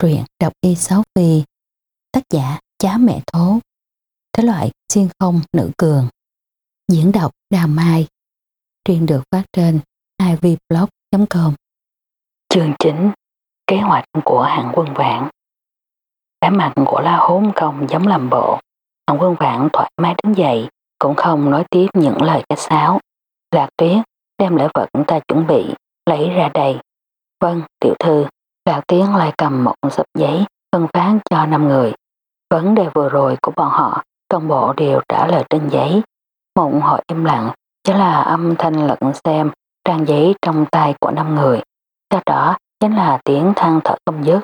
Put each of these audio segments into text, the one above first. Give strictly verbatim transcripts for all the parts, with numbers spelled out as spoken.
Truyện đọc y sáu phi. Tác giả Chá Mẹ Thố. Thể loại xuyên không nữ cường. Diễn đọc Đào Mai. Truyện được phát trên i vê blog chấm com. Chương chín. Kế hoạch của Hạng Quân Vãn. Vẻ mặt của La Hốn không giống làm bộ. Hạng Quân Vãn thoải mái đứng dậy, cũng không nói tiếp những lời khách sáo. Lạc Tuyết đem lễ vật ta chuẩn bị lấy ra đây. Vâng, tiểu thư. Lạc Tuyết lại cầm một sấp giấy phân phát cho năm người. Vấn đề vừa rồi của bọn họ toàn bộ đều trả lời trên giấy. Một hồi im lặng chỉ là âm thanh lẫn xem trang giấy trong tay của năm người. Sau đó chính là tiếng than thở không dứt.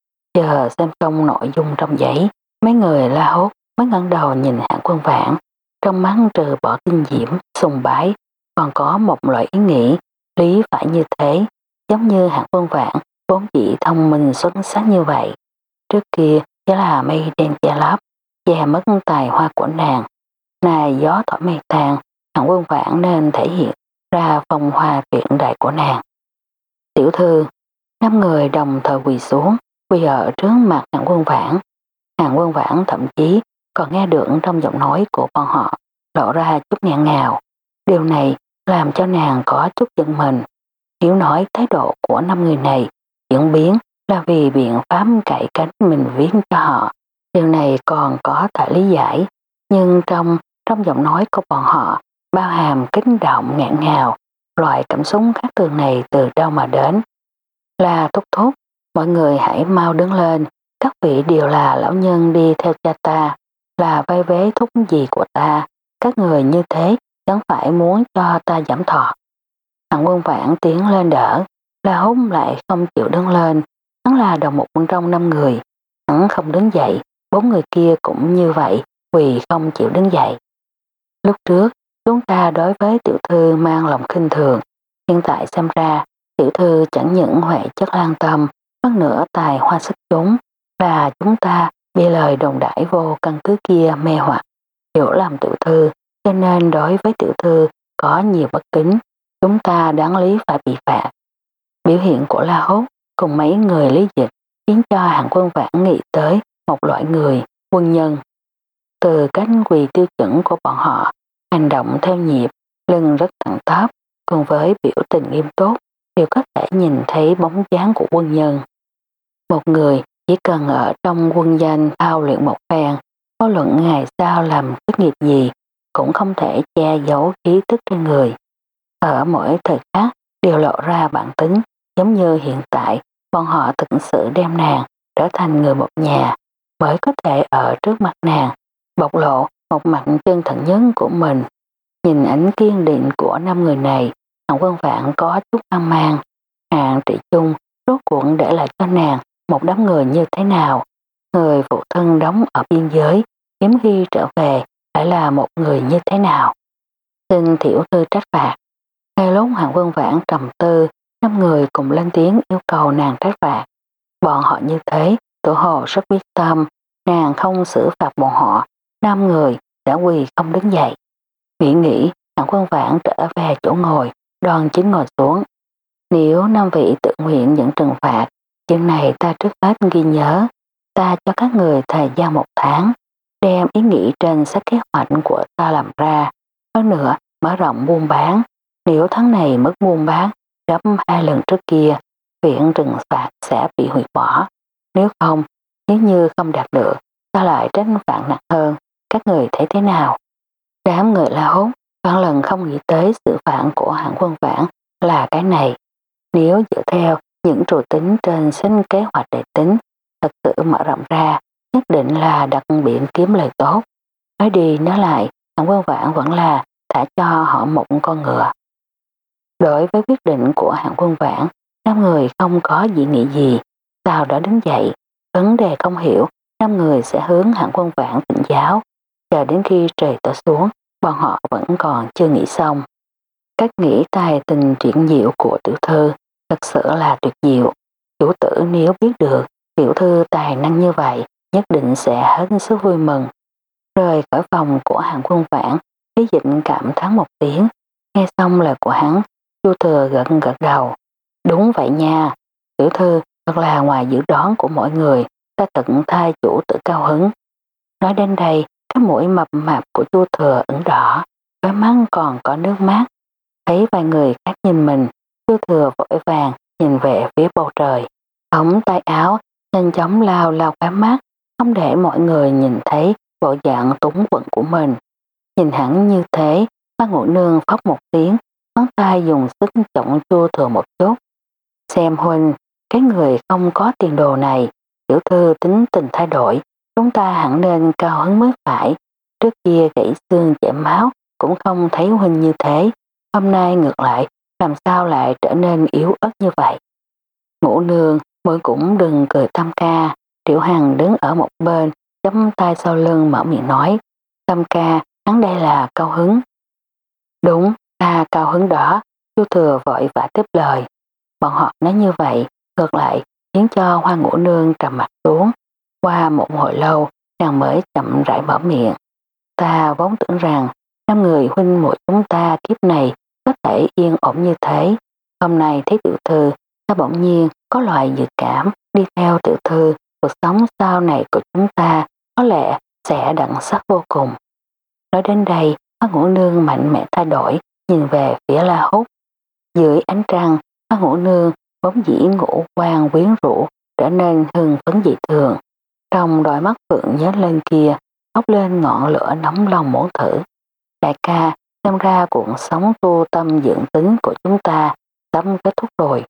Chờ xem xong nội dung trong giấy, mấy người La Hốt mới ngẩng đầu nhìn Hạng Quân Vãn. Trong mắt trừ bỏ kinh diễm, sùng bái, còn có một loại ý nghĩ lý phải như thế, giống như Hạng Quân Vãn vốn chỉ thông minh xuất sắc như vậy. Trước kia chỉ là mây đen che lấp, che mất tài hoa của nàng. Này gió thổi mây tan, Hạng Quân Vãn nên thể hiện ra phong hoa tuyệt đại của nàng. Tiểu thư, năm người đồng thời quỳ xuống, quỳ ở trước mặt Hạng Quân Vãn. Hạng Quân Vãn thậm chí còn nghe được trong giọng nói của bọn họ lộ ra chút nghẹn ngào. Điều này làm cho nàng có chút giận mình. Hiểu nói thái độ của năm người này chuyển biến là vì biện pháp cải cánh mình viết cho họ. Điều này còn có thể lý giải, nhưng trong trong giọng nói của bọn họ bao hàm kích động ngạn ngào. Loại cảm xúc khác thường này từ đâu mà đến? Là thúc thúc, mọi người hãy mau đứng lên, các vị đều là lão nhân đi theo cha ta, là vai vế thúc gì của ta, các người như thế chẳng phải muốn cho ta giảm thọ. Hạng Quân Vãn tiến lên đỡ, La Hốt lại không chịu đứng lên. Hắn là đầu một trong năm người, hắn không đứng dậy, bốn người kia cũng như vậy, quỳ không chịu đứng dậy. Lúc trước chúng ta đối với tiểu thư mang lòng khinh thường, hiện tại xem ra tiểu thư chẳng những huệ chất lan tâm, hơn nữa tài hoa sức chúng, là chúng ta bị lời đồn đãi vô căn cứ kia mê hoặc, hiểu lầm tiểu thư, cho nên đối với tiểu thư có nhiều bất kính, chúng ta đáng lý phải bị phạt. Biểu hiện của La Hốt cùng mấy người lý dịch khiến cho Hạng Quân Vãn nghĩ tới một loại người, quân nhân. Từ cách quỳ tiêu chuẩn của bọn họ, hành động theo nhịp, lưng rất thẳng tắp, cùng với biểu tình nghiêm túc, đều có thể nhìn thấy bóng dáng của quân nhân. Một người chỉ cần ở trong quân danh thao luyện một phen, vô luận ngày sau làm chức nghiệp gì, cũng không thể che giấu khí tức trên người. Ở mỗi thời khắc đều lộ ra bản tính, giống như hiện tại bọn họ thực sự đem nàng trở thành người một nhà, mới có thể ở trước mặt nàng bộc lộ một mặt chân thật nhất của mình. Nhìn ánh kiên định của năm người này, Hạng Quân Vãn có chút hoang mang. Hạng Trị Chung rốt cuộc để lại cho nàng một đám người như thế nào? Người phụ thân đóng ở biên giới, hiếm khi trở về lại là một người như thế nào? Xin thiểu thư trách phạt. Ngay lúc Hạng Quân Vãn trầm tư, năm người cùng lên tiếng yêu cầu nàng trách phạt. Bọn họ như thế, tự hồ rất biết tâm, nàng không xử phạt bọn họ, năm người đã quỳ không đứng dậy. Nghĩ nghĩ, Hạng Quân Vãn trở về chỗ ngồi, đoan chính ngồi xuống. Nếu năm vị tự nguyện nhận trừng phạt, chuyện này ta trước hết ghi nhớ. Ta cho các người thời gian một tháng, đem ý nghĩ trên sách kế hoạch của ta làm ra. Hơn nữa, mở rộng buôn bán. Nếu tháng này mức buôn bán gấp hai lần trước kia, viện trừng phạt sẽ bị hủy bỏ. Nếu không, nếu như không đạt được, ta lại tránh phạt nặng hơn. Các người thấy thế nào? Đám người La Hốt vạn lần không nghĩ tới sự phạt của Hạng Quân Vãn là cái này. Nếu dựa theo những trù tính trên sách kế hoạch để tính, thật sự mở rộng ra, nhất định là đặc biệt kiếm lời tốt. Nói đi nói lại, Hạng Quân Vãn vẫn là thả cho họ một con ngựa. Đối với quyết định của Hạng Quân Vãn, năm người không có dị nghị gì, sau đó đứng dậy. Vấn đề không hiểu, năm người sẽ hướng Hạng Quân Vãn thỉnh giáo. Chờ đến khi trời tối xuống, bọn họ vẫn còn chưa nghĩ xong. Cách nghĩ tài tình truyện diệu của tiểu thư thật sự là tuyệt diệu. Chủ tử nếu biết được tiểu thư tài năng như vậy, nhất định sẽ hết sức vui mừng. Rời khỏi phòng của Hạng Quân Vãn, Lý Dịch cảm thán một tiếng. Nghe xong lời của hắn, Chu Thừa gật gật đầu. Đúng vậy nha, tiểu thư Thật là ngoài dự đoán của mọi người, ta tận thay chủ tử cao hứng. Nói đến đây, cái mũi mập mạp của Chu Thừa ửng đỏ, đôi mắt còn có nước mắt. Thấy vài người khác nhìn mình, Chu Thừa vội vàng nhìn về phía bầu trời. Ống tay áo nhanh chóng lao lao cái mắt, không để mọi người nhìn thấy bộ dạng túng quẫn của mình. Nhìn hẳn như thế, Hoa Ngũ Nương phóc một tiếng, ngón tay dùng sức chổng Chu Thừa một chút. Xem huynh, cái người không có tiền đồ này, tiểu thư tính tình thay đổi, chúng ta hẳn nên cao hứng mới phải. Trước kia gãy xương chảy máu cũng không thấy huynh như thế, hôm nay ngược lại làm sao lại trở nên yếu ớt như vậy. Ngũ Nương, muội cũng đừng cười Tam ca. Triệu Hằng đứng ở một bên, chấm tay sau lưng mở miệng nói, Tam ca, hắn đây là cao hứng. Đúng, ta cao hứng đó. Chu Thừa vội vã tiếp lời. Bọn họ nói như vậy, ngược lại khiến cho Hoa Ngũ Nương trầm mặt xuống. Qua một hồi lâu, nàng mới chậm rãi mở miệng. Ta vốn tưởng rằng năm người huynh muội chúng ta kiếp này có thể yên ổn như thế. Hôm nay thấy tiểu thư, ta bỗng nhiên có loại dự cảm đi theo tiểu thư, cuộc sống sau này của chúng ta có lẽ sẽ đậm sắc vô cùng. Nói đến đây, Hoa Ngũ Nương mạnh mẽ thay đổi, nhìn về phía La Húc. Dưới ánh trăng, Hoa Ngũ Nương vốn dĩ ngũ quan quyến rũ trở nên hưng phấn dị thường. Trong đôi mắt phượng nhớ lên kia, bốc lên ngọn lửa nóng lòng muốn thử. Đại ca, xem ra cuộc sống tu tâm dưỡng tính của chúng ta sắp kết thúc rồi.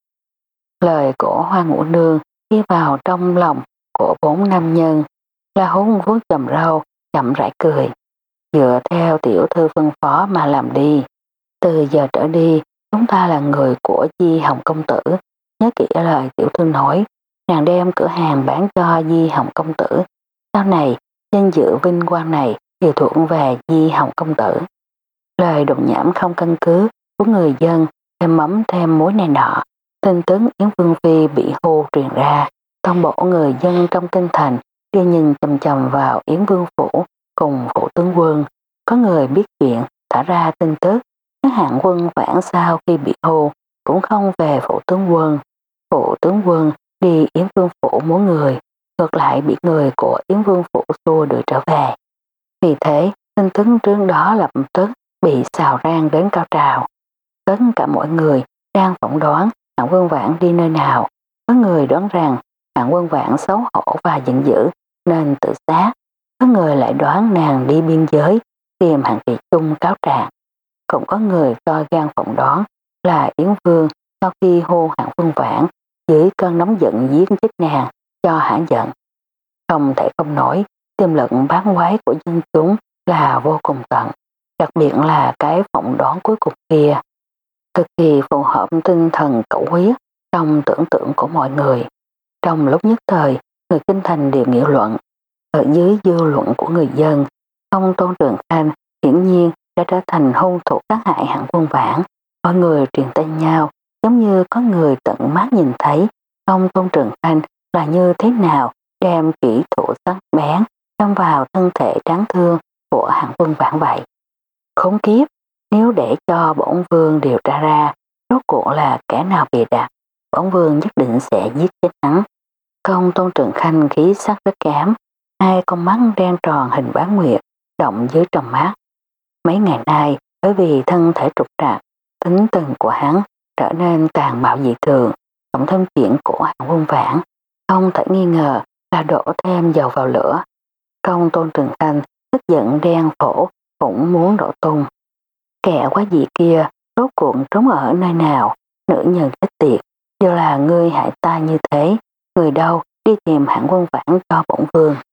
Lời của Hoa Ngũ Nương đi vào trong lòng của bốn nam nhân. La Húc vuốt chòm râu, chậm rãi cười. Dựa theo tiểu thư phân phó mà làm đi. Từ giờ trở đi, chúng ta là người của Di Hồng công tử. Nhớ kỹ lời tiểu thư nói, nàng đem cửa hàng bán cho Di Hồng công tử. Sau này, danh dự vinh quang này đều thuộc về Di Hồng công tử. Lời đồn nhảm không căn cứ của người dân thêm mắm thêm muối này nọ. Tin tức Yến Vương Phi bị hô truyền ra, toàn bộ người dân trong kinh thành đều nhìn chầm chầm vào Yến Vương Phủ cùng phủ tướng quân. Có người biết chuyện thả ra tin tức, các hạng quân vãn sau khi bị hô cũng không về phủ tướng quân. Phủ tướng quân đi Yến Vương Phủ muốn người, ngược lại bị người của Yến Vương Phủ xua đuổi trở về. Vì thế, tin tức trước đó lập tức bị xào rang đến cao trào. Tất cả mọi người đang phỏng đoán Hạng Quân Vãn đi nơi nào. Có người đoán rằng Hạng Quân Vãn xấu hổ và giận dữ nên tự sát. Có người lại đoán nàng đi biên giới tìm Hạng Kỳ Trung cáo trạng. Cũng có người to gan phỏng đoán là Yến Vương sau khi hô Hạng Quân Vãn dưới cơn nóng giận giết chết nàng cho hả giận. Không thể không nói, tiềm lực bán quái của dân chúng là vô cùng tận, đặc biệt là cái phỏng đoán cuối cùng kia. Cực kỳ phù hợp tinh thần cẩu huyết trong tưởng tượng của mọi người. Trong lúc nhất thời, người kinh thành đều nghị luận. Ở dưới dư luận của người dân, ông Tôn Trường Khanh hiển nhiên đã trở thành hung thủ sát hại Hạng Quân Vãn. Mọi người truyền tên nhau, giống như có người tận mắt nhìn thấy ông Tôn Trường Khanh là như thế nào đem kỹ thủ sắc bén đâm vào thân thể đáng thương của Hạng Quân Vãn vậy. Khốn kiếp, nếu để cho bổn vương điều tra ra rốt cuộc là kẻ nào bịa đặt, bổn vương nhất định sẽ giết chết hắn. Công Tôn Trường Khanh khí sắc rất kém, hai con mắt đen tròn hình bán nguyệt động dưới tròng mắt. Mấy ngày nay, bởi vì thân thể trục trặc, tính tình của hắn trở nên tàn bạo dị thường, cộng thêm chuyện của Hạng Quân Vãn, không thể nghi ngờ là đổ thêm dầu vào lửa. Công Tôn Trường Khanh tức giận đen phổ cũng muốn đổ tung. Kẻ quá dị kia rốt cuộc trốn ở nơi nào, nữ nhân chết tiệt, đều là ngươi hại ta như thế, người đâu đi tìm Hạng Quân Vãn cho bổn vương.